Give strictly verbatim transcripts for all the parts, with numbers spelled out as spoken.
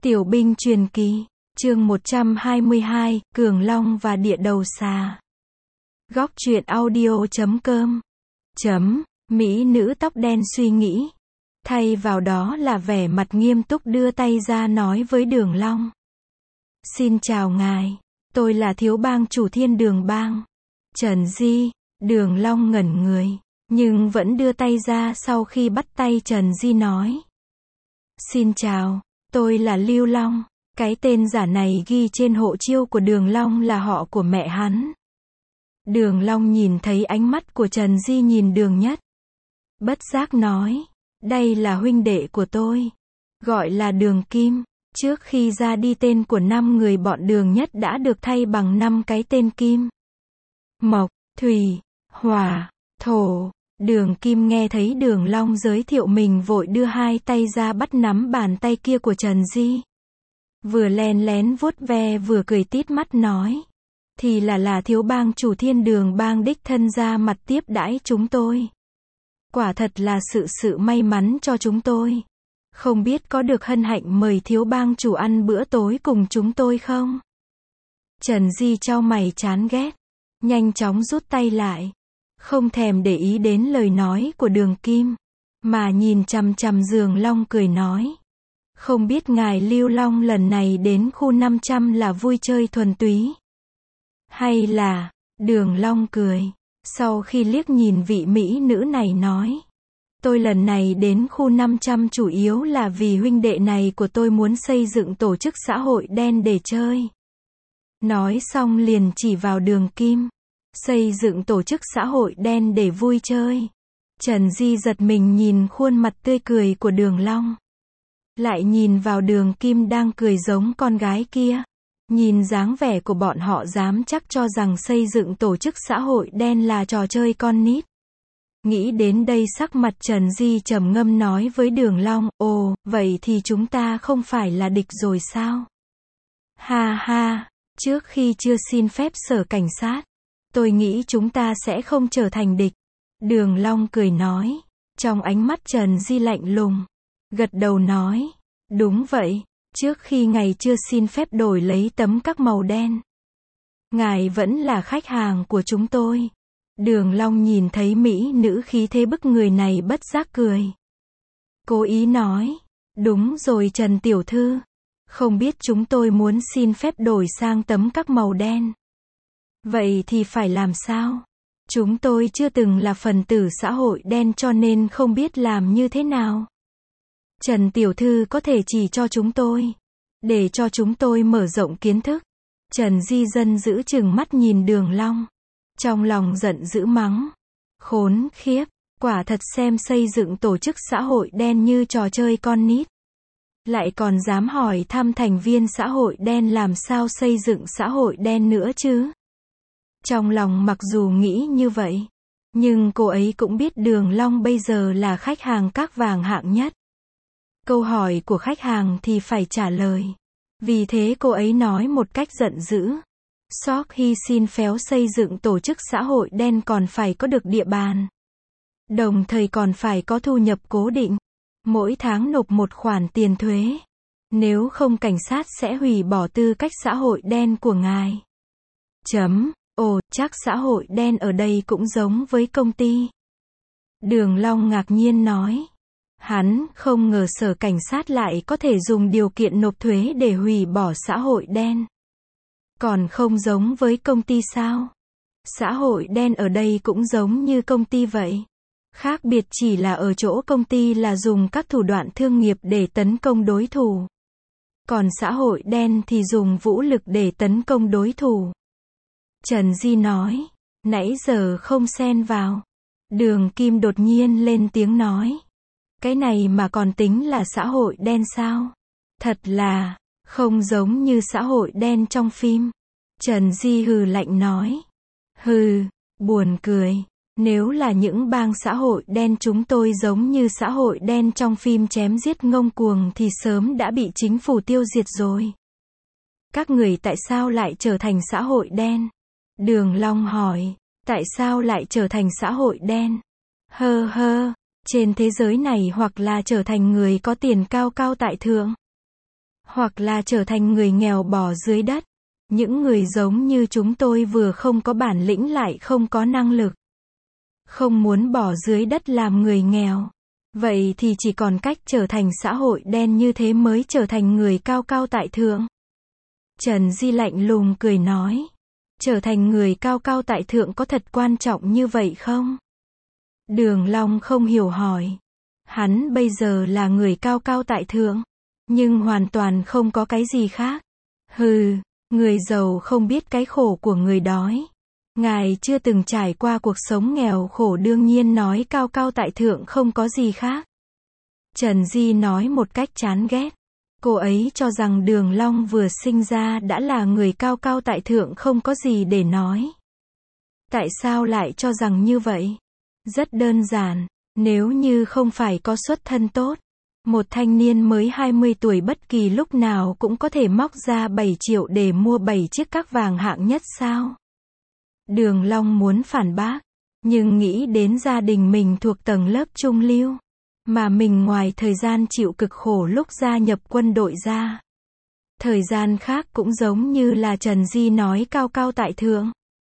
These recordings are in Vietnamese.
Tiểu binh truyền kỳ, chương một trăm hai mươi hai, Cường Long và Địa Đầu Xà. Góc truyện audio chấm com. Chấm, Mỹ nữ tóc đen suy nghĩ. Thay vào đó là vẻ mặt nghiêm túc đưa tay ra nói với Đường Long. Xin chào ngài, tôi là thiếu bang chủ Thiên Đường Bang. Trần Di, Đường Long ngẩn người, nhưng vẫn đưa tay ra sau khi bắt tay Trần Di nói. Xin chào, tôi là Lưu Long. Cái tên giả này ghi trên hộ chiếu của Đường Long là họ của mẹ hắn. Đường Long nhìn thấy ánh mắt của Trần Di nhìn Đường Nhất. Bất giác nói, đây là huynh đệ của tôi. Gọi là Đường Kim. Trước khi ra đi tên của năm người bọn Đường Nhất đã được thay bằng năm cái tên Kim. Mộc, Thủy, Hỏa, Thổ. Đường Kim nghe thấy Đường Long giới thiệu mình vội đưa hai tay ra bắt nắm bàn tay kia của Trần Di. Vừa len lén vuốt ve vừa cười tít mắt nói. Thì là là thiếu bang chủ Thiên Đường Bang đích thân ra mặt tiếp đãi chúng tôi. Quả thật là sự sự may mắn cho chúng tôi. Không biết có được hân hạnh mời thiếu bang chủ ăn bữa tối cùng chúng tôi không? Trần Di chau mày chán ghét. Nhanh chóng rút tay lại. Không thèm để ý đến lời nói của Đường Kim. Mà nhìn chằm chằm Đường Long cười nói. Không biết ngài Lưu Long lần này đến khu năm trăm là vui chơi thuần túy. Hay là, Đường Long cười. Sau khi liếc nhìn vị mỹ nữ này nói. Tôi lần này đến khu năm trăm chủ yếu là vì huynh đệ này của tôi muốn xây dựng tổ chức xã hội đen để chơi. Nói xong liền chỉ vào Đường Kim. Xây dựng tổ chức xã hội đen để vui chơi. Trần Di giật mình nhìn khuôn mặt tươi cười của Đường Long. Lại nhìn vào Đường Kim đang cười giống con gái kia. Nhìn dáng vẻ của bọn họ dám chắc cho rằng xây dựng tổ chức xã hội đen là trò chơi con nít. Nghĩ đến đây sắc mặt Trần Di trầm ngâm nói với Đường Long, ồ, vậy thì chúng ta không phải là địch rồi sao? Ha ha, trước khi chưa xin phép sở cảnh sát, tôi nghĩ chúng ta sẽ không trở thành địch. Đường Long cười nói, trong ánh mắt Trần Di lạnh lùng. Gật đầu nói, đúng vậy, trước khi ngài chưa xin phép đổi lấy tấm các màu đen. Ngài vẫn là khách hàng của chúng tôi. Đường Long nhìn thấy mỹ nữ khí thế bức người này bất giác cười. Cố ý nói, đúng rồi Trần Tiểu Thư. Không biết chúng tôi muốn xin phép đổi sang tấm các màu đen. Vậy thì phải làm sao? Chúng tôi chưa từng là phần tử xã hội đen cho nên không biết làm như thế nào. Trần Tiểu Thư có thể chỉ cho chúng tôi. Để cho chúng tôi mở rộng kiến thức. Trần Di Dân giữ chừng mắt nhìn Đường Long. Trong lòng giận dữ mắng. Khốn khiếp, quả thật xem xây dựng tổ chức xã hội đen như trò chơi con nít. Lại còn dám hỏi thăm thành viên xã hội đen làm sao xây dựng xã hội đen nữa chứ. Trong lòng mặc dù nghĩ như vậy. Nhưng cô ấy cũng biết Đường Long bây giờ là khách hàng các vàng hạng nhất. Câu hỏi của khách hàng thì phải trả lời. Vì thế cô ấy nói một cách giận dữ. Sau khi xin phép xây dựng tổ chức xã hội đen còn phải có được địa bàn. Đồng thời còn phải có thu nhập cố định. Mỗi tháng nộp một khoản tiền thuế. Nếu không cảnh sát sẽ hủy bỏ tư cách xã hội đen của ngài. Chấm. Ồ, chắc xã hội đen ở đây cũng giống với công ty. Đường Long ngạc nhiên nói. Hắn không ngờ sở cảnh sát lại có thể dùng điều kiện nộp thuế để hủy bỏ xã hội đen. Còn không giống với công ty sao? Xã hội đen ở đây cũng giống như công ty vậy. Khác biệt chỉ là ở chỗ công ty là dùng các thủ đoạn thương nghiệp để tấn công đối thủ. Còn xã hội đen thì dùng vũ lực để tấn công đối thủ. Trần Di nói, nãy giờ không xen vào. Đường Kim đột nhiên lên tiếng nói. Cái này mà còn tính là xã hội đen sao? Thật là, không giống như xã hội đen trong phim. Trần Di hừ lạnh nói. Hừ, buồn cười. Nếu là những bang xã hội đen chúng tôi giống như xã hội đen trong phim chém giết ngông cuồng thì sớm đã bị chính phủ tiêu diệt rồi. Các người tại sao lại trở thành xã hội đen? Đường Long hỏi, tại sao lại trở thành xã hội đen? Hơ hơ. Trên thế giới này hoặc là trở thành người có tiền cao cao tại thượng. hoặc là trở thành người nghèo bò dưới đất. Những người giống như chúng tôi vừa không có bản lĩnh lại không có năng lực. Không muốn bỏ dưới đất làm người nghèo. Vậy thì chỉ còn cách trở thành xã hội đen như thế mới trở thành người cao cao tại thượng. Trần Di lạnh lùng cười nói. Trở thành người cao cao tại thượng có thật quan trọng như vậy không? Đường Long không hiểu hỏi. Hắn bây giờ là người cao cao tại thượng, nhưng hoàn toàn không có cái gì khác. Hừ, người giàu không biết cái khổ của người đói. Ngài chưa từng trải qua cuộc sống nghèo khổ đương nhiên nói cao cao tại thượng không có gì khác. Trần Di nói một cách chán ghét. Cô ấy cho rằng Đường Long vừa sinh ra đã là người cao cao tại thượng không có gì để nói. Tại sao lại cho rằng như vậy? Rất đơn giản, nếu như không phải có xuất thân tốt, một thanh niên mới hai mươi tuổi bất kỳ lúc nào cũng có thể móc ra bảy triệu để mua bảy chiếc các vàng hạng nhất sao? Đường Long muốn phản bác, nhưng nghĩ đến gia đình mình thuộc tầng lớp trung lưu, mà mình ngoài thời gian chịu cực khổ lúc gia nhập quân đội ra. Thời gian khác cũng giống như là Trần Di nói cao cao tại thượng.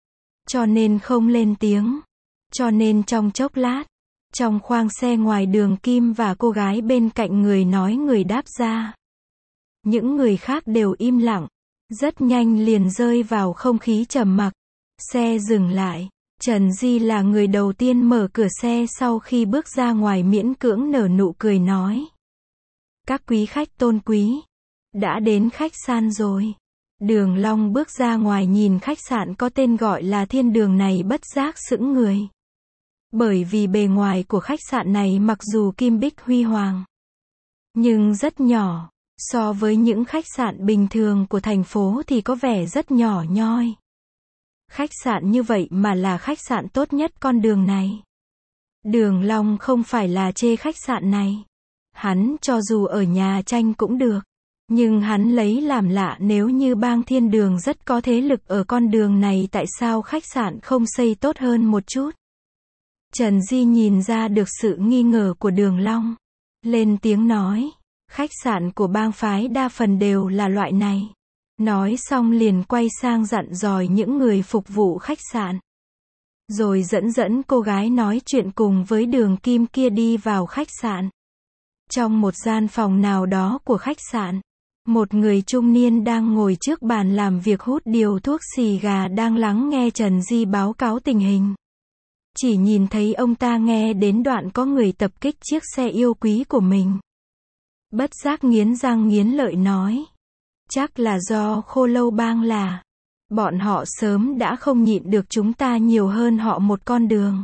Cho nên không lên tiếng. Cho nên trong chốc lát, trong khoang xe ngoài Đường Kim và cô gái bên cạnh người nói người đáp ra. Những người khác đều im lặng, rất nhanh liền rơi vào không khí trầm mặc. Xe dừng lại, Trần Di là người đầu tiên mở cửa xe sau khi bước ra ngoài miễn cưỡng nở nụ cười nói. Các quý khách tôn quý, đã đến khách sạn rồi. Đường Long bước ra ngoài nhìn khách sạn có tên gọi là Thiên Đường này bất giác sững người. Bởi vì bề ngoài của khách sạn này mặc dù kim bích huy hoàng, nhưng rất nhỏ, so với những khách sạn bình thường của thành phố thì có vẻ rất nhỏ nhoi. Khách sạn như vậy mà là khách sạn tốt nhất con đường này. Đường Long không phải là chê khách sạn này. Hắn cho dù ở nhà tranh cũng được. Nhưng hắn lấy làm lạ nếu như bang Thiên Đường rất có thế lực ở con đường này tại sao khách sạn không xây tốt hơn một chút. Trần Di nhìn ra được sự nghi ngờ của Đường Long. Lên tiếng nói. Khách sạn của bang phái đa phần đều là loại này. Nói xong liền quay sang dặn dò những người phục vụ khách sạn. Rồi dẫn dẫn cô gái nói chuyện cùng với Đường Kim kia đi vào khách sạn. Trong một gian phòng nào đó của khách sạn, một người trung niên đang ngồi trước bàn làm việc hút điều thuốc xì gà đang lắng nghe Trần Di báo cáo tình hình. Chỉ nhìn thấy ông ta nghe đến đoạn có người tập kích chiếc xe yêu quý của mình. Bất giác nghiến răng nghiến lợi nói. Chắc là do Khô Lâu Bang là. Bọn họ sớm đã không nhịn được chúng ta nhiều hơn họ một con đường.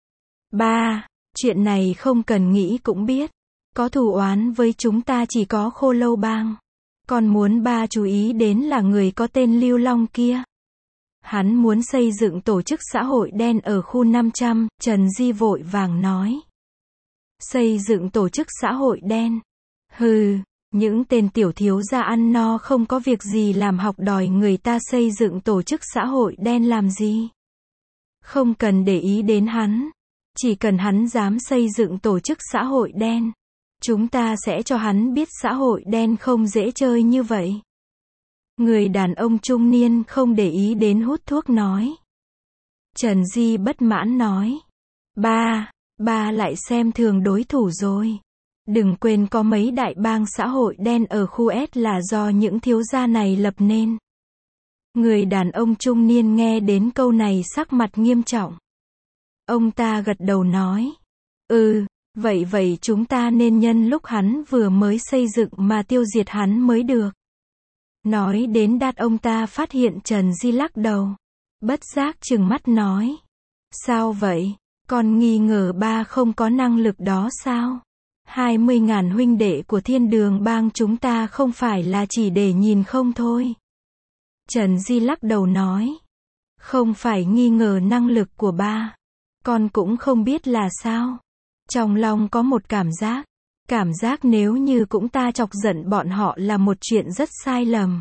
Ba, chuyện này không cần nghĩ cũng biết. Có thù oán với chúng ta chỉ có Khô Lâu Bang. Còn muốn ba chú ý đến là người có tên Lưu Long kia. Hắn muốn xây dựng tổ chức xã hội đen ở khu năm trăm, Trần Di vội vàng nói. Xây dựng tổ chức xã hội đen. Hừ, những tên tiểu thiếu gia ăn no không có việc gì làm học đòi người ta xây dựng tổ chức xã hội đen làm gì. Không cần để ý đến hắn. Chỉ cần hắn dám xây dựng tổ chức xã hội đen, chúng ta sẽ cho hắn biết xã hội đen không dễ chơi như vậy. Người đàn ông trung niên không để ý đến hút thuốc nói. Trần Di bất mãn nói. Ba, ba lại xem thường đối thủ rồi. Đừng quên có mấy đại bang xã hội đen ở khu S là do những thiếu gia này lập nên. Người đàn ông trung niên nghe đến câu này sắc mặt nghiêm trọng. Ông ta gật đầu nói. Ừ, vậy vậy chúng ta nên nhân lúc hắn vừa mới xây dựng mà tiêu diệt hắn mới được. Nói đến đạt ông ta phát hiện Trần Di lắc đầu. Bất giác trừng mắt nói. Sao vậy? Con nghi ngờ ba không có năng lực đó sao? Hai mươi ngàn huynh đệ của Thiên Đường bang chúng ta không phải là chỉ để nhìn không thôi. Trần Di lắc đầu nói. Không phải nghi ngờ năng lực của ba. Con cũng không biết là sao. Trong lòng có một cảm giác. Cảm giác nếu như cũng ta chọc giận bọn họ là một chuyện rất sai lầm.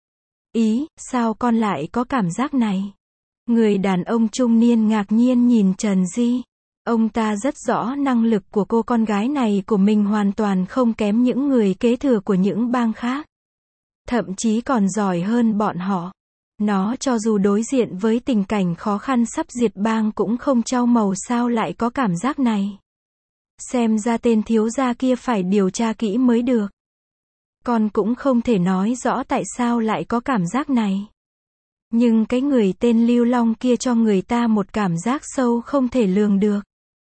Ý, sao con lại có cảm giác này? Người đàn ông trung niên ngạc nhiên nhìn Trần Di. Ông ta rất rõ năng lực của cô con gái này của mình hoàn toàn không kém những người kế thừa của những bang khác. thậm chí còn giỏi hơn bọn họ. Nó cho dù đối diện với tình cảnh khó khăn sắp diệt bang cũng không chau màu, sao lại có cảm giác này. Xem ra tên thiếu gia kia phải điều tra kỹ mới được. Con cũng không thể nói rõ tại sao lại có cảm giác này. Nhưng cái người tên Lưu Long kia cho người ta một cảm giác sâu không thể lường được.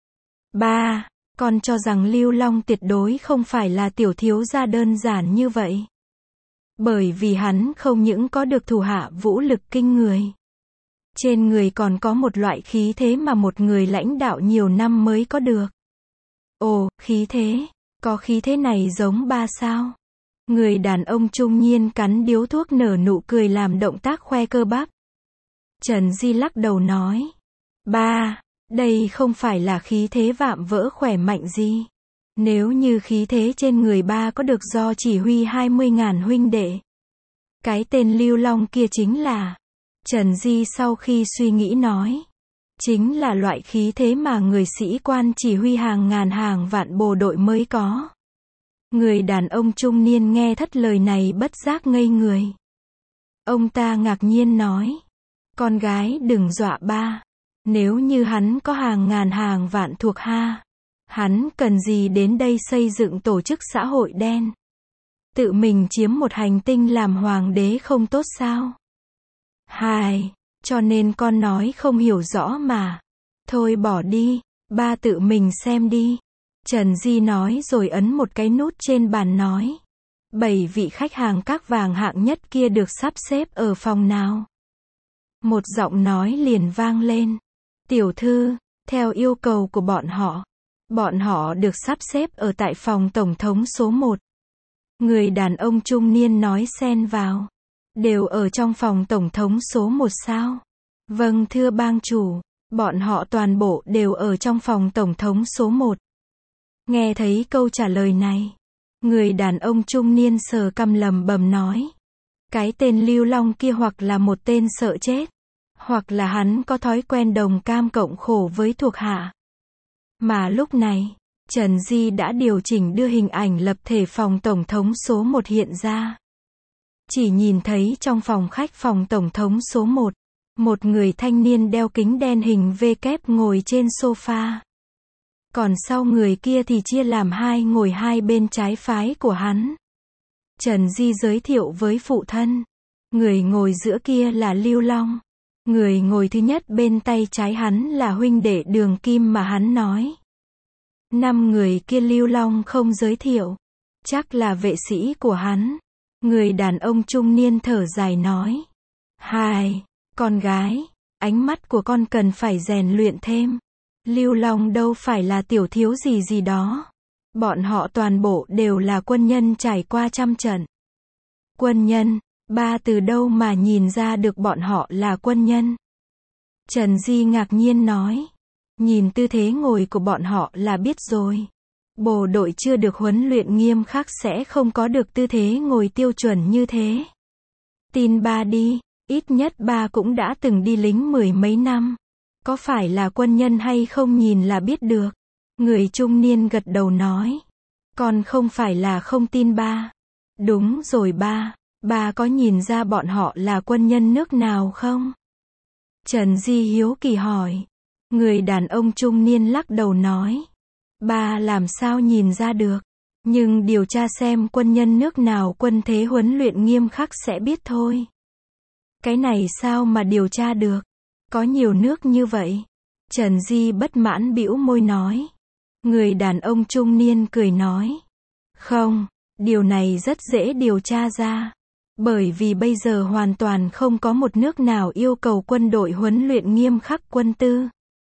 Ba, con cho rằng Lưu Long tuyệt đối không phải là tiểu thiếu gia đơn giản như vậy. Bởi vì hắn không những có được thủ hạ vũ lực kinh người. Trên người còn có một loại khí thế mà một người lãnh đạo nhiều năm mới có được. Ồ, khí thế, có khí thế này giống ba sao? Người đàn ông trung niên cắn điếu thuốc nở nụ cười làm động tác khoe cơ bắp. Trần Di lắc đầu nói. Ba, đây không phải là khí thế vạm vỡ khỏe mạnh gì. Nếu như khí thế trên người ba có được do chỉ huy hai mươi ngàn huynh đệ. Cái tên Lưu Long kia chính là. Trần Di sau khi suy nghĩ nói. Chính là loại khí thế mà người sĩ quan chỉ huy hàng ngàn hàng vạn bộ đội mới có. Người đàn ông trung niên nghe thất lời này bất giác ngây người. Ông ta ngạc nhiên nói. Con gái đừng dọa ba. Nếu như hắn có hàng ngàn hàng vạn thuộc hạ, hắn cần gì đến đây xây dựng tổ chức xã hội đen? Tự mình chiếm một hành tinh làm hoàng đế không tốt sao? Hài, cho nên con nói không hiểu rõ mà. Thôi bỏ đi, ba tự mình xem đi. Trần Di nói rồi ấn một cái nút trên bàn nói. Bảy vị khách hàng các vàng hạng nhất kia được sắp xếp ở phòng nào? Một giọng nói liền vang lên. Tiểu thư, theo yêu cầu của bọn họ, bọn họ được sắp xếp ở tại phòng tổng thống số một. Người đàn ông trung niên nói xen vào. Đều ở trong phòng tổng thống số một sao? Vâng thưa bang chủ, bọn họ toàn bộ đều ở trong phòng tổng thống số một. Nghe thấy câu trả lời này, người đàn ông trung niên sờ cằm lẩm bẩm nói. Cái tên Lưu Long kia hoặc là một tên sợ chết, hoặc là hắn có thói quen đồng cam cộng khổ với thuộc hạ. Mà lúc này, Trần Di đã điều chỉnh đưa hình ảnh lập thể phòng tổng thống số một hiện ra. Chỉ nhìn thấy trong phòng khách phòng tổng thống số một, một người thanh niên đeo kính đen hình V kép ngồi trên sofa. Còn sau người kia thì chia làm hai ngồi hai bên trái phái của hắn. Trần Di giới thiệu với phụ thân. Người ngồi giữa kia là Lưu Long. Người ngồi thứ nhất bên tay trái hắn là huynh đệ Đường Kim mà hắn nói. Năm người kia Lưu Long không giới thiệu. Chắc là vệ sĩ của hắn. Người đàn ông trung niên thở dài nói. Hai, con gái, ánh mắt của con cần phải rèn luyện thêm. Lưu Long đâu phải là tiểu thiếu gì gì đó. Bọn họ toàn bộ đều là quân nhân trải qua trăm trận. Quân nhân, ba từ đâu mà nhìn ra được bọn họ là quân nhân? Trần Di ngạc nhiên nói. Nhìn tư thế ngồi của bọn họ là biết rồi. Bộ đội chưa được huấn luyện nghiêm khắc sẽ không có được tư thế ngồi tiêu chuẩn như thế. Tin ba đi, ít nhất ba cũng đã từng đi lính mười mấy năm. Có phải là quân nhân hay không nhìn là biết được. Người trung niên gật đầu nói. Con không phải là không tin ba. Đúng rồi ba, ba có nhìn ra bọn họ là quân nhân nước nào không? Trần Di hiếu kỳ hỏi. Người đàn ông trung niên lắc đầu nói. Ba làm sao nhìn ra được. Nhưng điều tra xem quân nhân nước nào quân thế huấn luyện nghiêm khắc sẽ biết thôi. Cái này sao mà điều tra được? Có nhiều nước như vậy. Trần Di bất mãn bĩu môi nói. Người đàn ông trung niên cười nói. Không, điều này rất dễ điều tra ra. Bởi vì bây giờ hoàn toàn không có một nước nào yêu cầu quân đội huấn luyện nghiêm khắc quân tư.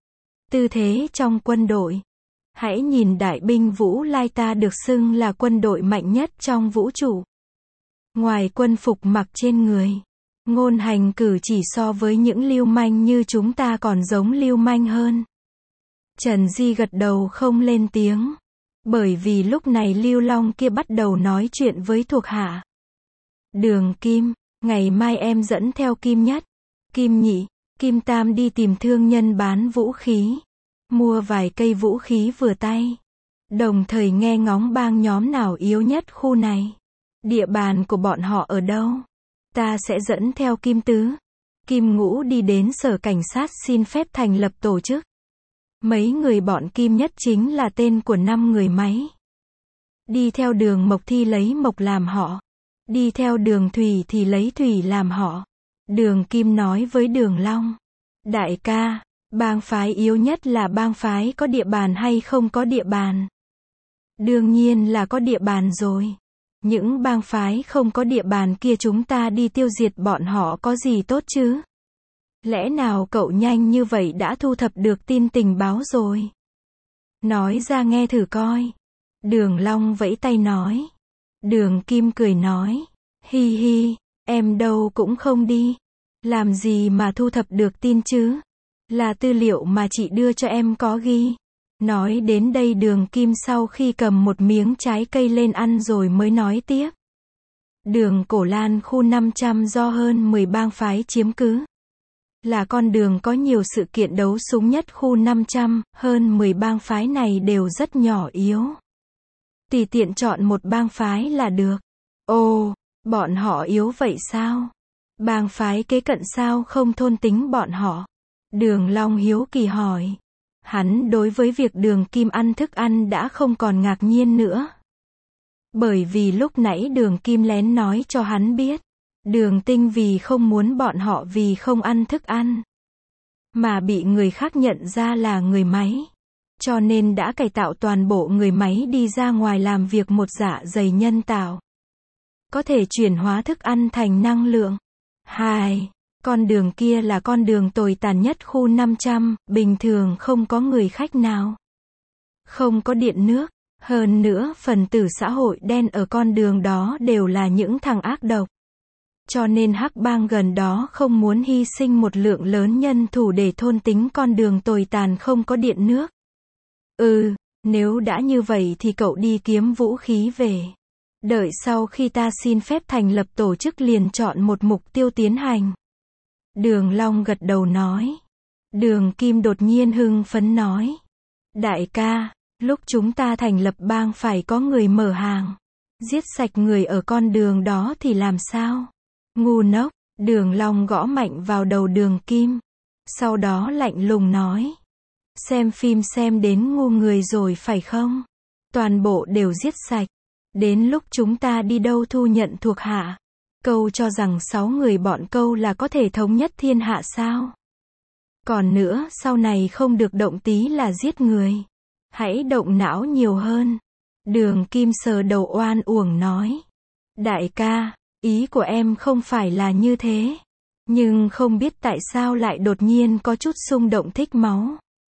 Tư thế trong quân đội. Hãy nhìn đại binh Vũ Lai, ta được xưng là quân đội mạnh nhất trong vũ trụ. Ngoài quân phục mặc trên người, ngôn hành cử chỉ so với những lưu manh như chúng ta còn giống lưu manh hơn. Trần Di gật đầu không lên tiếng. Bởi vì lúc này Lưu Long kia bắt đầu nói chuyện với thuộc hạ. Đường Kim, ngày mai em dẫn theo Kim Nhất, Kim Nhị, Kim Tam đi tìm thương nhân bán vũ khí. Mua vài cây vũ khí vừa tay. Đồng thời nghe ngóng bang nhóm nào yếu nhất khu này. Địa bàn của bọn họ ở đâu? Ta sẽ dẫn theo Kim Tứ, Kim Ngũ đi đến sở cảnh sát xin phép thành lập tổ chức. Mấy người bọn Kim Nhất chính là tên của năm người máy. Đi theo đường Mộc thì lấy Mộc làm họ. Đi theo đường Thủy thì lấy Thủy làm họ. Đường Kim nói với đường Long. Đại ca, bang phái yếu nhất là bang phái có địa bàn hay không có địa bàn? Đương nhiên là có địa bàn rồi. Những bang phái không có địa bàn kia chúng ta đi tiêu diệt bọn họ có gì tốt chứ? Lẽ nào cậu nhanh như vậy đã thu thập được tin tình báo rồi? Nói ra nghe thử coi. Đường Long vẫy tay nói. Đường Kim cười nói. Hi hi, em đâu cũng không đi. Làm gì mà thu thập được tin chứ? Là tư liệu mà chị đưa cho em có ghi. Nói đến đây đường Kim sau khi cầm một miếng trái cây lên ăn rồi mới nói tiếp. Đường Cổ Lan khu năm trăm do hơn mười bang phái chiếm cứ. Là con đường có nhiều sự kiện đấu súng nhất khu năm trăm, hơn mười bang phái này đều rất nhỏ yếu. Tùy tiện chọn một bang phái là được. Ồ, bọn họ yếu vậy sao? Bang phái kế cận sao không thôn tính bọn họ? Đường Long hiếu kỳ hỏi. Hắn đối với việc đường Kim ăn thức ăn đã không còn ngạc nhiên nữa. Bởi vì lúc nãy đường Kim lén nói cho hắn biết. Đường Tinh vì không muốn bọn họ vì không ăn thức ăn. Mà bị người khác nhận ra là người máy. Cho nên đã cải tạo toàn bộ người máy đi ra ngoài làm việc một dạ dày nhân tạo. Có thể chuyển hóa thức ăn thành năng lượng. Hai, con đường kia là con đường tồi tàn nhất khu năm trăm, bình thường không có người khách nào. Không có điện nước, hơn nữa phần tử xã hội đen ở con đường đó đều là những thằng ác độc. Cho nên Hắc Bang gần đó không muốn hy sinh một lượng lớn nhân thủ để thôn tính con đường tồi tàn không có điện nước. Ừ, nếu đã như vậy thì cậu đi kiếm vũ khí về. Đợi sau khi ta xin phép thành lập tổ chức liền chọn một mục tiêu tiến hành. Đường Long gật đầu nói. Đường Kim đột nhiên hưng phấn nói. Đại ca, lúc chúng ta thành lập bang phải có người mở hàng. Giết sạch người ở con đường đó thì làm sao? Ngu ngốc, đường Long gõ mạnh vào đầu đường Kim. Sau đó lạnh lùng nói. Xem phim xem đến ngu người rồi phải không? Toàn bộ đều giết sạch. Đến lúc chúng ta đi đâu thu nhận thuộc hạ. Câu cho rằng sáu người bọn câu là có thể thống nhất thiên hạ sao? Còn nữa, sau này không được động tí là giết người. Hãy động não nhiều hơn. Đường Kim sờ đầu oan uổng nói. Đại ca, ý của em không phải là như thế. Nhưng không biết tại sao lại đột nhiên có chút xung động thích máu.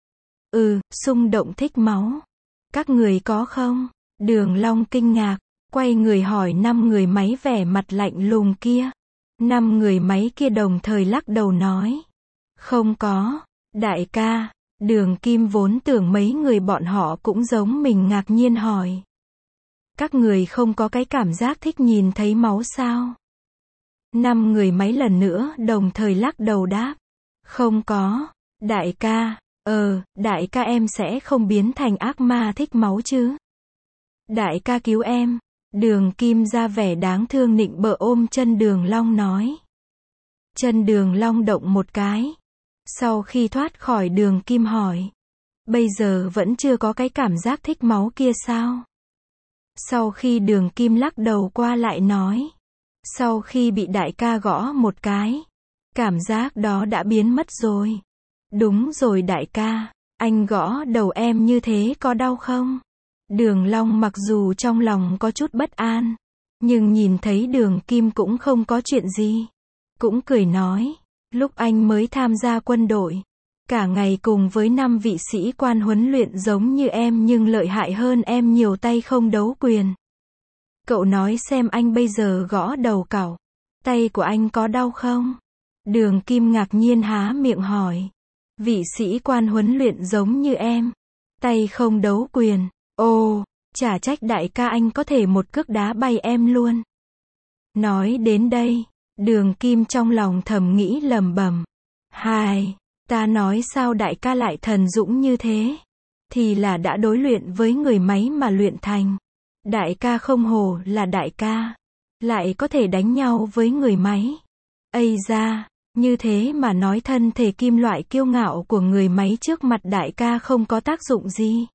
Ừ, xung động thích máu. Các người có không? Đường Long kinh ngạc, quay người hỏi năm người máy vẻ mặt lạnh lùng kia. Năm người máy kia đồng thời lắc đầu nói. Không có, đại ca. Đường Kim vốn tưởng mấy người bọn họ cũng giống mình ngạc nhiên hỏi. Các người không có cái cảm giác thích nhìn thấy máu sao? Năm người máy lần nữa đồng thời lắc đầu đáp. Không có, đại ca. Ờ, đại ca em sẽ không biến thành ác ma thích máu chứ? Đại ca cứu em. Đường Kim ra vẻ đáng thương nịnh bợ ôm chân Đường Long nói. Chân Đường Long động một cái. Sau khi thoát khỏi Đường Kim hỏi. Bây giờ vẫn chưa có cái cảm giác thích máu kia sao? Sau khi Đường Kim lắc đầu qua lại nói. Sau khi bị đại ca gõ một cái. Cảm giác đó đã biến mất rồi. Đúng rồi đại ca. Anh gõ đầu em như thế có đau không? Đường Long mặc dù trong lòng có chút bất an. Nhưng nhìn thấy Đường Kim cũng không có chuyện gì. Cũng cười nói. Lúc anh mới tham gia quân đội. Cả ngày cùng với năm vị sĩ quan huấn luyện giống như em nhưng lợi hại hơn em nhiều tay không đấu quyền. Cậu nói xem anh bây giờ gõ đầu cậu. Tay của anh có đau không? Đường Kim ngạc nhiên há miệng hỏi. Vị sĩ quan huấn luyện giống như em. Tay không đấu quyền. Ồ, chả trách đại ca anh có thể một cước đá bay em luôn. Nói đến đây, Đường Kim trong lòng thầm nghĩ lầm bầm. Hai, ta nói sao đại ca lại thần dũng như thế? Thì là đã đối luyện với người máy mà luyện thành. Đại ca không hổ là đại ca. lại có thể đánh nhau với người máy. Ây da, như thế mà nói thân thể kim loại kiêu ngạo của người máy trước mặt đại ca không có tác dụng gì.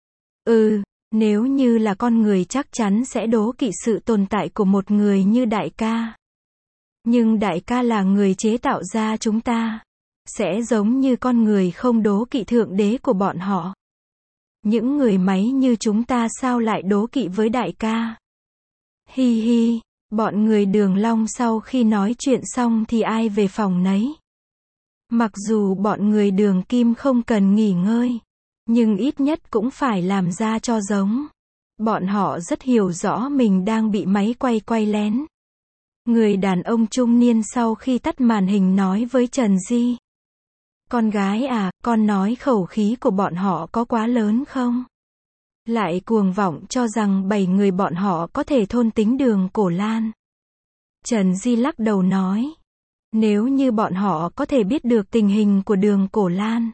Ừ, nếu như là con người chắc chắn sẽ đố kỵ sự tồn tại của một người như đại ca. Nhưng đại ca là người chế tạo ra chúng ta. Sẽ giống như con người không đố kỵ thượng đế của bọn họ. Những người máy như chúng ta sao lại đố kỵ với đại ca? Hi hi, bọn người Đường Long sau khi nói chuyện xong thì ai về phòng nấy. Mặc dù bọn người Đường Kim không cần nghỉ ngơi, nhưng ít nhất cũng phải làm ra cho giống. Bọn họ rất hiểu rõ mình đang bị máy quay quay lén. Người đàn ông trung niên sau khi tắt màn hình nói với Trần Di. Con gái à, con nói khẩu khí của bọn họ có quá lớn không? Lại cuồng vọng cho rằng bảy người bọn họ có thể thôn tính Đường Cổ Lan. Trần Di lắc đầu nói. Nếu như bọn họ có thể biết được tình hình của Đường Cổ Lan,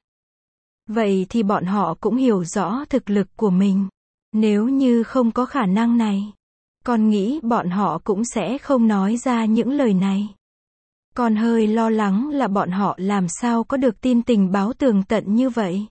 vậy thì bọn họ cũng hiểu rõ thực lực của mình. Nếu như không có khả năng này, con nghĩ bọn họ cũng sẽ không nói ra những lời này. Con hơi lo lắng là bọn họ làm sao có được tin tình báo tường tận như vậy.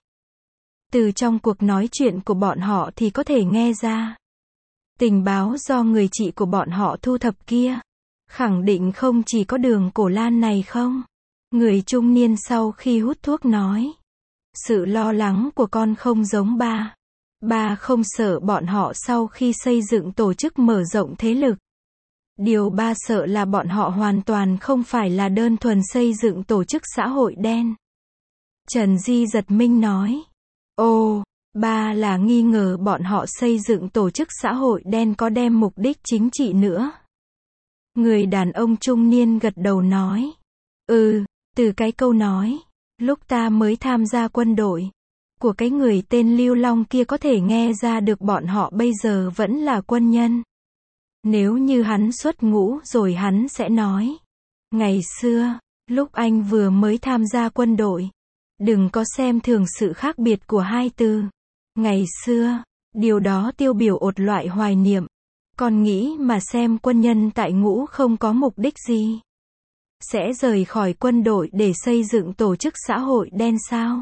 Từ trong cuộc nói chuyện của bọn họ thì có thể nghe ra. Tình báo do người chị của bọn họ thu thập kia, khẳng định không chỉ có Đường Cổ Lan này không? Người trung niên sau khi hút thuốc nói. Sự lo lắng của con không giống ba. Ba không sợ bọn họ sau khi xây dựng tổ chức mở rộng thế lực. Điều ba sợ là bọn họ hoàn toàn không phải là đơn thuần xây dựng tổ chức xã hội đen. Trần Di giật mình nói. Ồ, ba là nghi ngờ bọn họ xây dựng tổ chức xã hội đen có đem mục đích chính trị nữa. Người đàn ông trung niên gật đầu nói. Ừ, từ cái câu nói, lúc ta mới tham gia quân đội, của cái người tên Lưu Long kia có thể nghe ra được bọn họ bây giờ vẫn là quân nhân. Nếu như hắn xuất ngũ rồi hắn sẽ nói. Ngày xưa, lúc anh vừa mới tham gia quân đội, đừng có xem thường sự khác biệt của hai từ. Ngày xưa, điều đó tiêu biểu một loại hoài niệm. Còn nghĩ mà xem quân nhân tại ngũ không có mục đích gì. Sẽ rời khỏi quân đội để xây dựng tổ chức xã hội đen sao?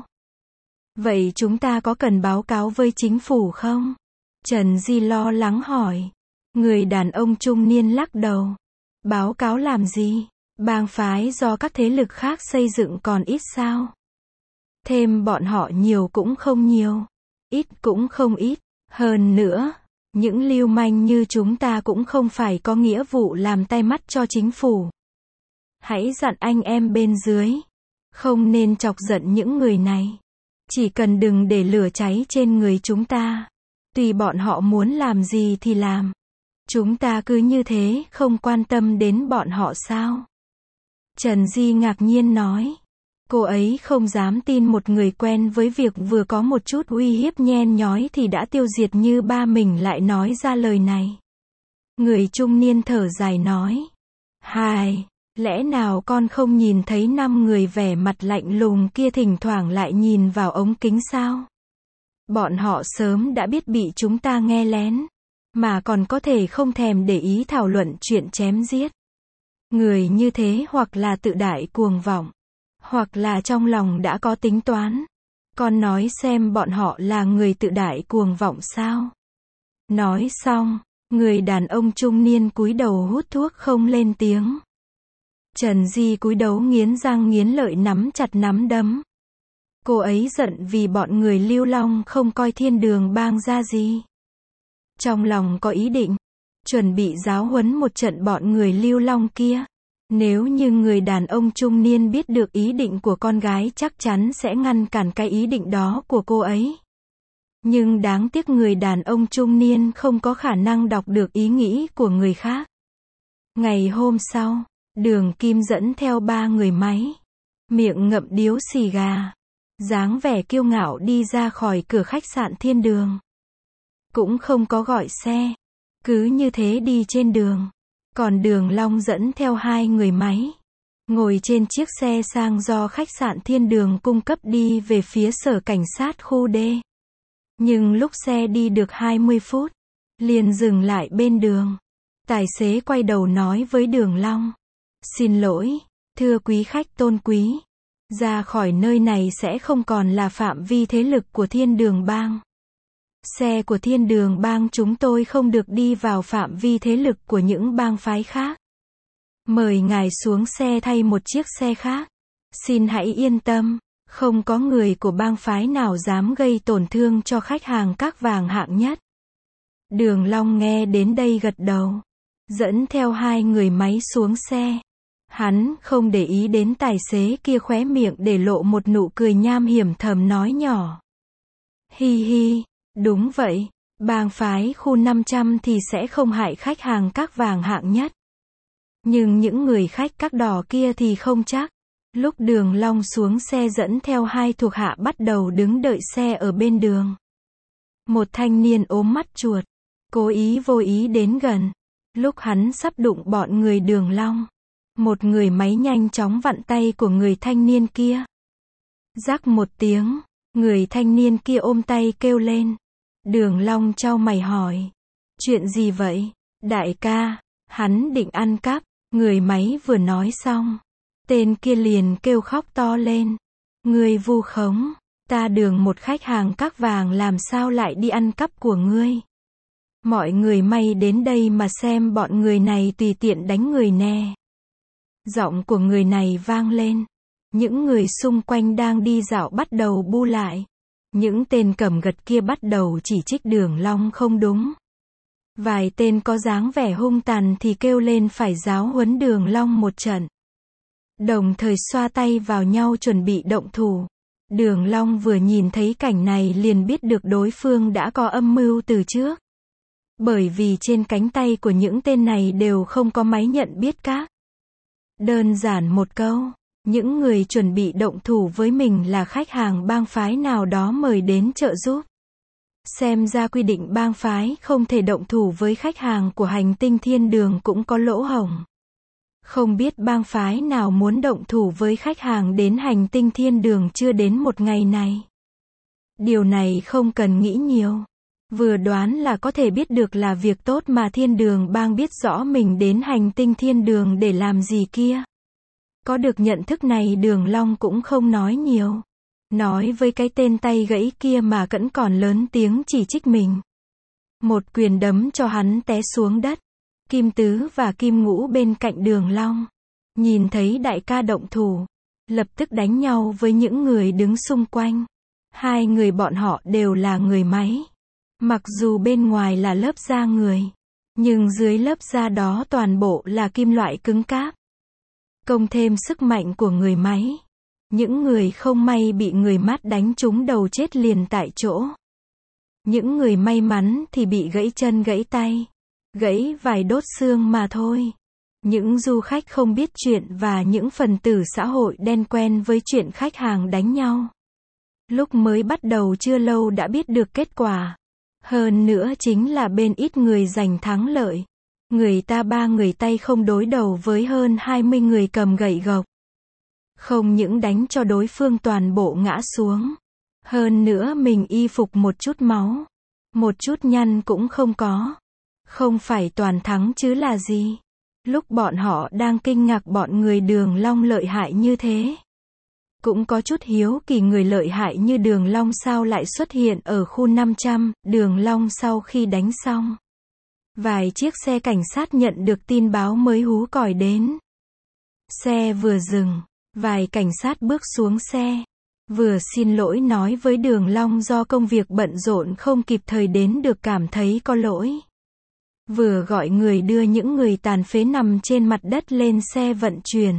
Vậy chúng ta có cần báo cáo với chính phủ không? Trần Di lo lắng hỏi. Người đàn ông trung niên lắc đầu. Báo cáo làm gì? Bang phái do các thế lực khác xây dựng còn ít sao? Thêm bọn họ nhiều cũng không nhiều. Ít cũng không ít. Hơn nữa, những lưu manh như chúng ta cũng không phải có nghĩa vụ làm tay mắt cho chính phủ. Hãy dặn anh em bên dưới. Không nên chọc giận những người này. Chỉ cần đừng để lửa cháy trên người chúng ta. Tùy bọn họ muốn làm gì thì làm. Chúng ta cứ như thế không quan tâm đến bọn họ sao? Trần Di ngạc nhiên nói. Cô ấy không dám tin một người quen với việc vừa có một chút uy hiếp nhen nhói thì đã tiêu diệt như ba mình lại nói ra lời này. Người trung niên thở dài nói. Hài, lẽ nào con không nhìn thấy năm người vẻ mặt lạnh lùng kia thỉnh thoảng lại nhìn vào ống kính sao? Bọn họ sớm đã biết bị chúng ta nghe lén, mà còn có thể không thèm để ý thảo luận chuyện chém giết. Người như thế hoặc là tự đại cuồng vọng, hoặc là trong lòng đã có tính toán. Con nói xem bọn họ là người tự đại cuồng vọng sao? Nói xong, người đàn ông trung niên cúi đầu hút thuốc không lên tiếng. Trần Di cúi đầu nghiến răng nghiến lợi nắm chặt nắm đấm. Cô ấy giận vì bọn người Lưu Long không coi Thiên Đường bang ra gì. Trong lòng có ý định, chuẩn bị giáo huấn một trận bọn người Lưu Long kia. Nếu như người đàn ông trung niên biết được ý định của con gái chắc chắn sẽ ngăn cản cái ý định đó của cô ấy. Nhưng đáng tiếc người đàn ông trung niên không có khả năng đọc được ý nghĩ của người khác. Ngày hôm sau, Đường Kim dẫn theo ba người máy, miệng ngậm điếu xì gà, dáng vẻ kiêu ngạo đi ra khỏi cửa khách sạn Thiên Đường. Cũng không có gọi xe, cứ như thế đi trên đường. Còn Đường Long dẫn theo hai người máy, ngồi trên chiếc xe sang do khách sạn Thiên Đường cung cấp đi về phía sở cảnh sát khu D. Nhưng lúc xe đi được hai mươi phút, liền dừng lại bên đường. Tài xế quay đầu nói với Đường Long. Xin lỗi, thưa quý khách tôn quý. Ra khỏi nơi này sẽ không còn là phạm vi thế lực của Thiên Đường Bang. Xe của Thiên Đường Bang chúng tôi không được đi vào phạm vi thế lực của những bang phái khác. Mời ngài xuống xe thay một chiếc xe khác. Xin hãy yên tâm, không có người của bang phái nào dám gây tổn thương cho khách hàng các vàng hạng nhất. Đường Long nghe đến đây gật đầu, dẫn theo hai người máy xuống xe. Hắn không để ý đến tài xế kia khóe miệng để lộ một nụ cười nham hiểm thầm nói nhỏ. Hi hi, đúng vậy, bang phái khu năm trăm thì sẽ không hại khách hàng các vàng hạng nhất. Nhưng những người khách các đỏ kia thì không chắc. Lúc Đường Long xuống xe dẫn theo hai thuộc hạ bắt đầu đứng đợi xe ở bên đường. Một thanh niên ốm mắt chuột, cố ý vô ý đến gần. Lúc hắn sắp đụng bọn người Đường Long, một người máy nhanh chóng vặn tay của người thanh niên kia. Rắc một tiếng, người thanh niên kia ôm tay kêu lên. Đường Long chau mày hỏi. Chuyện gì vậy? Đại ca, hắn định ăn cắp. Người máy vừa nói xong, tên kia liền kêu khóc to lên. Ngươi vu khống, ta Đường một khách hàng các vàng làm sao lại đi ăn cắp của ngươi? Mọi người may đến đây mà xem bọn người này tùy tiện đánh người nè. Giọng của người này vang lên. Những người xung quanh đang đi dạo bắt đầu bu lại. Những tên cầm gật kia bắt đầu chỉ trích Đường Long không đúng. Vài tên có dáng vẻ hung tàn thì kêu lên phải giáo huấn Đường Long một trận. Đồng thời xoa tay vào nhau chuẩn bị động thủ. Đường Long vừa nhìn thấy cảnh này liền biết được đối phương đã có âm mưu từ trước. Bởi vì trên cánh tay của những tên này đều không có máy nhận biết các. Đơn giản một câu, những người chuẩn bị động thủ với mình là khách hàng bang phái nào đó mời đến trợ giúp. Xem ra quy định bang phái không thể động thủ với khách hàng của hành tinh Thiên Đường cũng có lỗ hổng. Không biết bang phái nào muốn động thủ với khách hàng đến hành tinh Thiên Đường chưa đến một ngày này. Điều này không cần nghĩ nhiều. Vừa đoán là có thể biết được là việc tốt mà Thiên Đường bang biết rõ mình đến hành tinh Thiên Đường để làm gì kia. Có được nhận thức này Đường Long cũng không nói nhiều. Nói với cái tên tay gãy kia mà vẫn còn lớn tiếng chỉ trích mình. Một quyền đấm cho hắn té xuống đất. Kim Tứ và Kim Ngũ bên cạnh Đường Long. Nhìn thấy đại ca động thủ. Lập tức đánh nhau với những người đứng xung quanh. Hai người bọn họ đều là người máy. Mặc dù bên ngoài là lớp da người. Nhưng dưới lớp da đó toàn bộ là kim loại cứng cáp. Cộng thêm sức mạnh của người máy. Những người không may bị người mát đánh trúng đầu chết liền tại chỗ. Những người may mắn thì bị gãy chân gãy tay. Gãy vài đốt xương mà thôi. Những du khách không biết chuyện và những phần tử xã hội đen quen với chuyện khách hàng đánh nhau. Lúc mới bắt đầu chưa lâu đã biết được kết quả. Hơn nữa chính là bên ít người giành thắng lợi. Người ta ba người tay không đối đầu với hơn hai mươi người cầm gậy gộc. Không những đánh cho đối phương toàn bộ ngã xuống. Hơn nữa mình y phục một chút máu. Một chút nhăn cũng không có. Không phải toàn thắng chứ là gì. Lúc bọn họ đang kinh ngạc bọn người Đường Long lợi hại như thế. Cũng có chút hiếu kỳ người lợi hại như Đường Long sao lại xuất hiện ở khu năm trăm. Đường Long sau khi đánh xong. Vài chiếc xe cảnh sát nhận được tin báo mới hú còi đến. Xe vừa dừng. Vài cảnh sát bước xuống xe. Vừa xin lỗi nói với Đường Long do công việc bận rộn không kịp thời đến được cảm thấy có lỗi. Vừa gọi người đưa những người tàn phế nằm trên mặt đất lên xe vận chuyển.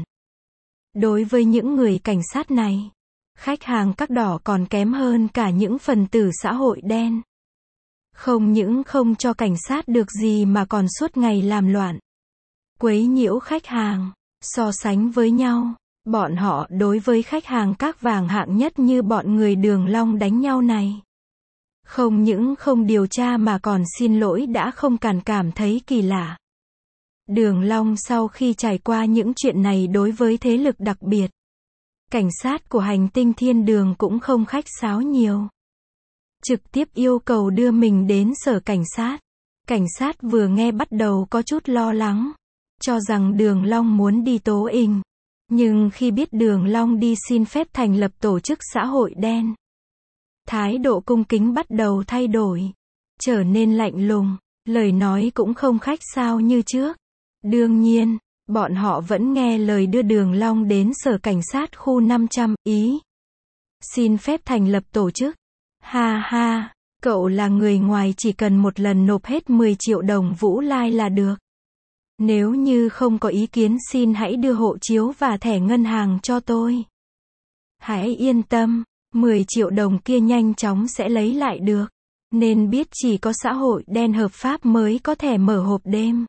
Đối với những người cảnh sát này, khách hàng các đỏ còn kém hơn cả những phần tử xã hội đen. Không những không cho cảnh sát được gì mà còn suốt ngày làm loạn. Quấy nhiễu khách hàng. So sánh với nhau, bọn họ đối với khách hàng các vàng hạng nhất như bọn người Đường Long đánh nhau này. Không những không điều tra mà còn xin lỗi đã không cản cảm thấy kỳ lạ. Đường Long sau khi trải qua những chuyện này đối với thế lực đặc biệt. Cảnh sát của hành tinh Thiên Đường cũng không khách sáo nhiều. Trực tiếp yêu cầu đưa mình đến sở cảnh sát. Cảnh sát vừa nghe bắt đầu có chút lo lắng, cho rằng Đường Long muốn đi tố ình. Nhưng khi biết Đường Long đi xin phép thành lập tổ chức xã hội đen, thái độ cung kính bắt đầu thay đổi, trở nên lạnh lùng, lời nói cũng không khách sáo như trước. Đương nhiên, bọn họ vẫn nghe lời đưa Đường Long đến sở cảnh sát khu năm trăm, ý. Xin phép thành lập tổ chức. Ha ha, cậu là người ngoài chỉ cần một lần nộp hết mười triệu đồng Vũ Lai là được. Nếu như không có ý kiến xin hãy đưa hộ chiếu và thẻ ngân hàng cho tôi. Hãy yên tâm, mười triệu đồng kia nhanh chóng sẽ lấy lại được. Nên biết chỉ có xã hội đen hợp pháp mới có thể mở hộp đêm,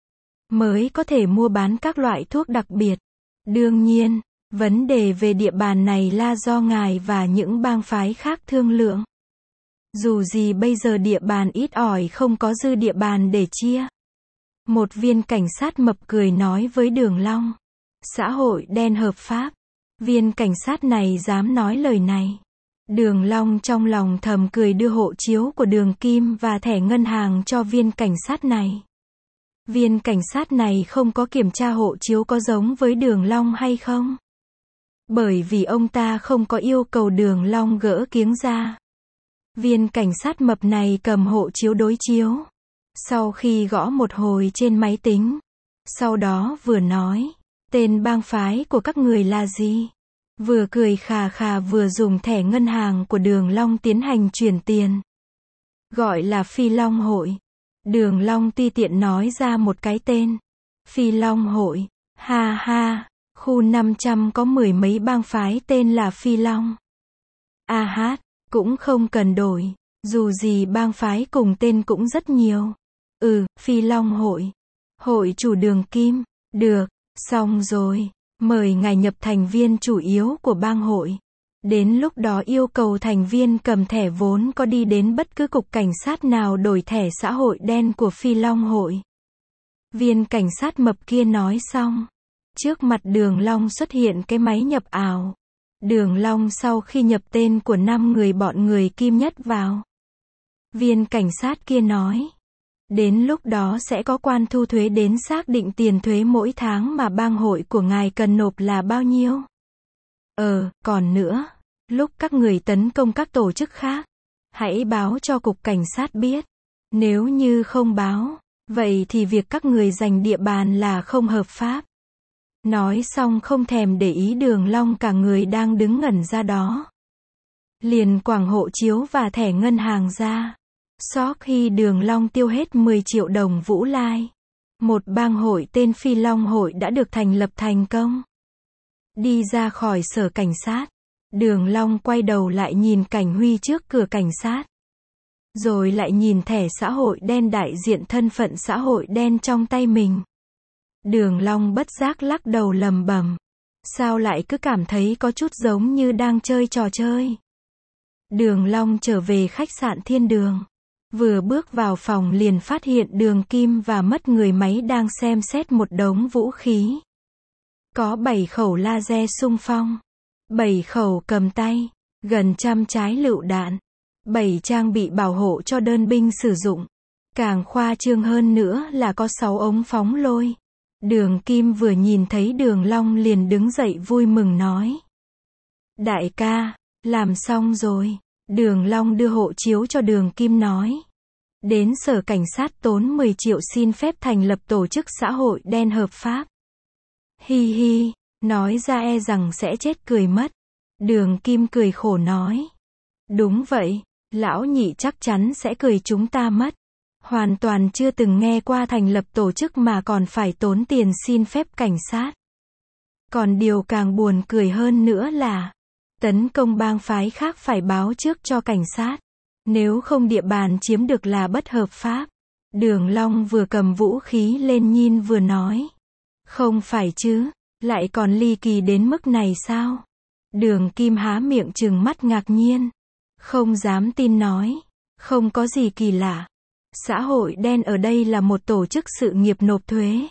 mới có thể mua bán các loại thuốc đặc biệt. Đương nhiên, vấn đề về địa bàn này là do ngài và những bang phái khác thương lượng. Dù gì bây giờ địa bàn ít ỏi không có dư địa bàn để chia. Một viên cảnh sát mập cười nói với Đường Long. Xã hội đen hợp pháp. Viên cảnh sát này dám nói lời này. Đường Long trong lòng thầm cười đưa hộ chiếu của Đường Kim và thẻ ngân hàng cho viên cảnh sát này. Viên cảnh sát này không có kiểm tra hộ chiếu có giống với Đường Long hay không. Bởi vì ông ta không có yêu cầu Đường Long gỡ kiếng ra. Viên cảnh sát mập này cầm hộ chiếu đối chiếu. Sau khi gõ một hồi trên máy tính, sau đó vừa nói, tên bang phái của các người là gì? Vừa cười khà khà vừa dùng thẻ ngân hàng của Đường Long tiến hành chuyển tiền. Gọi là Phi Long Hội. Đường Long ti tiện nói ra một cái tên. Phi Long Hội. Ha ha, khu năm trăm có mười mấy bang phái tên là Phi Long. A hát, cũng không cần đổi. Dù gì bang phái cùng tên cũng rất nhiều. Ừ, Phi Long Hội. Hội chủ Đường Kim. Được, xong rồi. Mời ngài nhập thành viên chủ yếu của bang hội. Đến lúc đó yêu cầu thành viên cầm thẻ vốn có đi đến bất cứ cục cảnh sát nào đổi thẻ xã hội đen của Phi Long Hội. Viên cảnh sát mập kia nói xong. Trước mặt Đường Long xuất hiện cái máy nhập ảo. Đường Long sau khi nhập tên của năm người bọn người Kim nhất vào. Viên cảnh sát kia nói. Đến lúc đó sẽ có quan thu thuế đến xác định tiền thuế mỗi tháng mà bang hội của ngài cần nộp là bao nhiêu. Ờ, còn nữa, lúc các người tấn công các tổ chức khác, hãy báo cho cục cảnh sát biết. Nếu như không báo, vậy thì việc các người giành địa bàn là không hợp pháp. Nói xong không thèm để ý Đường Long cả người đang đứng ngẩn ra đó. Liền quẳng hộ chiếu và thẻ ngân hàng ra. Sau khi Đường Long tiêu hết mười triệu đồng Vũ Lai, một bang hội tên Phi Long Hội đã được thành lập thành công. Đi ra khỏi sở cảnh sát, Đường Long quay đầu lại nhìn Cảnh Huy trước cửa cảnh sát. Rồi lại nhìn thẻ xã hội đen đại diện thân phận xã hội đen trong tay mình. Đường Long bất giác lắc đầu lầm bầm. Sao lại cứ cảm thấy có chút giống như đang chơi trò chơi. Đường Long trở về khách sạn Thiên Đường. Vừa bước vào phòng liền phát hiện Đường Kim và mất người máy đang xem xét một đống vũ khí. Có bảy khẩu laser xung phong, bảy khẩu cầm tay, gần trăm trái lựu đạn, bảy trang bị bảo hộ cho đơn binh sử dụng. Càng khoa trương hơn nữa là có sáu ống phóng lôi. Đường Kim vừa nhìn thấy Đường Long liền đứng dậy vui mừng nói. Đại ca, làm xong rồi. Đường Long đưa hộ chiếu cho Đường Kim nói. Đến sở cảnh sát tốn mười triệu xin phép thành lập tổ chức xã hội đen hợp pháp. Hi hi, nói ra e rằng sẽ chết cười mất. Đường Kim cười khổ nói. Đúng vậy, lão nhị chắc chắn sẽ cười chúng ta mất. Hoàn toàn chưa từng nghe qua thành lập tổ chức mà còn phải tốn tiền xin phép cảnh sát. Còn điều càng buồn cười hơn nữa là tấn công bang phái khác phải báo trước cho cảnh sát. Nếu không địa bàn chiếm được là bất hợp pháp. Đường Long vừa cầm vũ khí lên nhìn vừa nói. Không phải chứ, lại còn ly kỳ đến mức này sao? Đường Kim há miệng trừng mắt ngạc nhiên. Không dám tin nói. Không có gì kỳ lạ. Xã hội đen ở đây là một tổ chức sự nghiệp nộp thuế.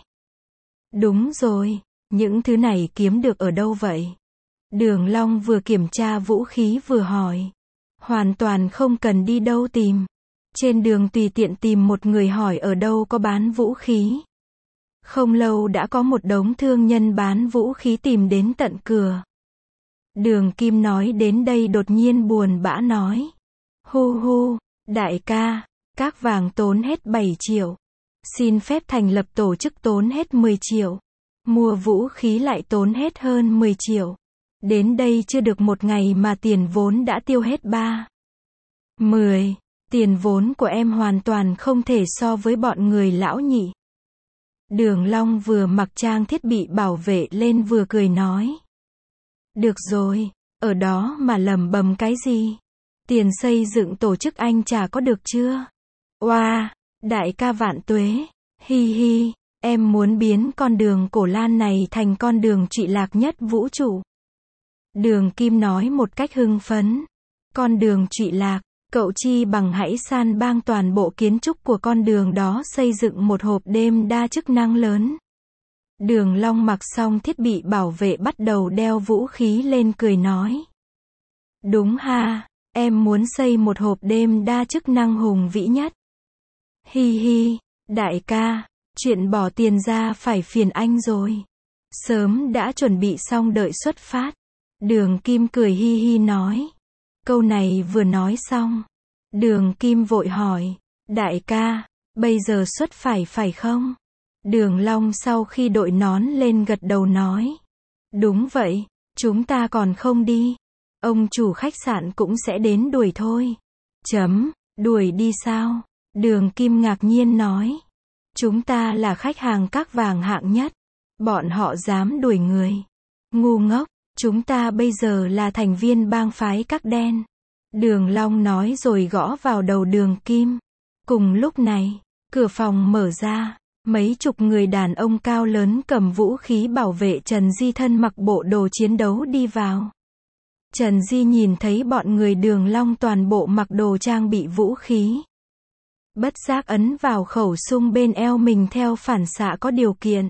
Đúng rồi, những thứ này kiếm được ở đâu vậy? Đường Long vừa kiểm tra vũ khí vừa hỏi. Hoàn toàn không cần đi đâu tìm. Trên đường tùy tiện tìm một người hỏi ở đâu có bán vũ khí. Không lâu đã có một đống thương nhân bán vũ khí tìm đến tận cửa. Đường Kim nói đến đây đột nhiên buồn bã nói. Hu hu, đại ca, các vàng tốn hết bảy triệu. Xin phép thành lập tổ chức tốn hết mười triệu. Mua vũ khí lại tốn hết hơn mười triệu. Đến đây chưa được một ngày mà tiền vốn đã tiêu hết ba. mười. Tiền vốn của em hoàn toàn không thể so với bọn người lão nhị. Đường Long vừa mặc trang thiết bị bảo vệ lên vừa cười nói. Được rồi, ở đó mà lầm bầm cái gì? Tiền xây dựng tổ chức anh trả có được chưa? Oa, wow, đại ca vạn tuế, hi hi, em muốn biến con đường Cổ Lan này thành con đường trụy lạc nhất vũ trụ. Đường Kim nói một cách hưng phấn. Con đường trụy lạc, cậu chi bằng hãy san bang toàn bộ kiến trúc của con đường đó xây dựng một hộp đêm đa chức năng lớn. Đường Long mặc xong thiết bị bảo vệ bắt đầu đeo vũ khí lên cười nói. Đúng ha, em muốn xây một hộp đêm đa chức năng hùng vĩ nhất. Hi hi, đại ca, chuyện bỏ tiền ra phải phiền anh rồi. Sớm đã chuẩn bị xong đợi xuất phát. Đường Kim cười hi hi nói. Câu này vừa nói xong. Đường Kim vội hỏi. Đại ca, bây giờ xuất phải phải không? Đường Long sau khi đội nón lên gật đầu nói. Đúng vậy, chúng ta còn không đi. Ông chủ khách sạn cũng sẽ đến đuổi thôi. Chấm, đuổi đi sao? Đường Kim ngạc nhiên nói. Chúng ta là khách hàng các vàng hạng nhất. Bọn họ dám đuổi người. Ngu ngốc, chúng ta bây giờ là thành viên bang phái các đen. Đường Long nói rồi gõ vào đầu Đường Kim. Cùng lúc này, cửa phòng mở ra. Mấy chục người đàn ông cao lớn cầm vũ khí bảo vệ Trần Di thân mặc bộ đồ chiến đấu đi vào. Trần Di nhìn thấy bọn người Đường Long toàn bộ mặc đồ trang bị vũ khí. Bất giác ấn vào khẩu súng bên eo mình theo phản xạ có điều kiện.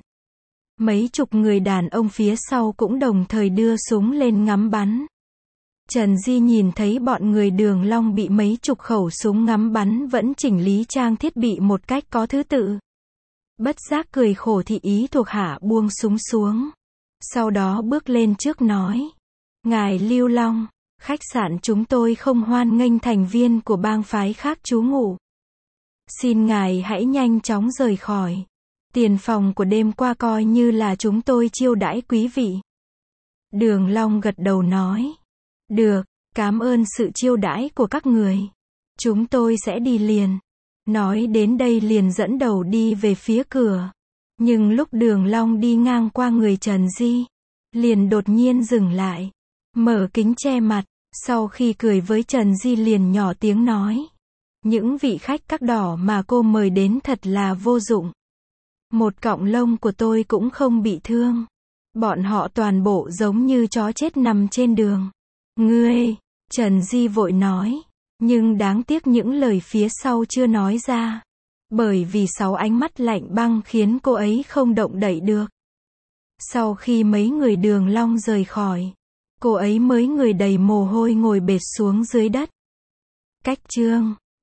Mấy chục người đàn ông phía sau cũng đồng thời đưa súng lên ngắm bắn. Trần Di nhìn thấy bọn người Đường Long bị mấy chục khẩu súng ngắm bắn vẫn chỉnh lý trang thiết bị một cách có thứ tự. Bất giác cười khổ thị ý thuộc hạ buông súng xuống. Sau đó bước lên trước nói. Ngài Lưu Long, khách sạn chúng tôi không hoan nghênh thành viên của bang phái khác trú ngụ. Xin ngài hãy nhanh chóng rời khỏi. Tiền phòng của đêm qua coi như là chúng tôi chiêu đãi quý vị. Đường Long gật đầu nói. Được, cảm ơn sự chiêu đãi của các người. Chúng tôi sẽ đi liền. Nói đến đây liền dẫn đầu đi về phía cửa. Nhưng lúc Đường Long đi ngang qua người Trần Di, liền đột nhiên dừng lại. Mở kính che mặt, sau khi cười với Trần Di liền nhỏ tiếng nói. Những vị khách các đỏ mà cô mời đến thật là vô dụng. Một cọng lông của tôi cũng không bị thương. Bọn họ toàn bộ giống như chó chết nằm trên đường. Ngươi, Trần Di vội nói. Nhưng đáng tiếc những lời phía sau chưa nói ra. Bởi vì sáu ánh mắt lạnh băng khiến cô ấy không động đậy được. Sau khi mấy người Đường Long rời khỏi, cô ấy mới người đầy mồ hôi ngồi bệt xuống dưới đất. Cách chương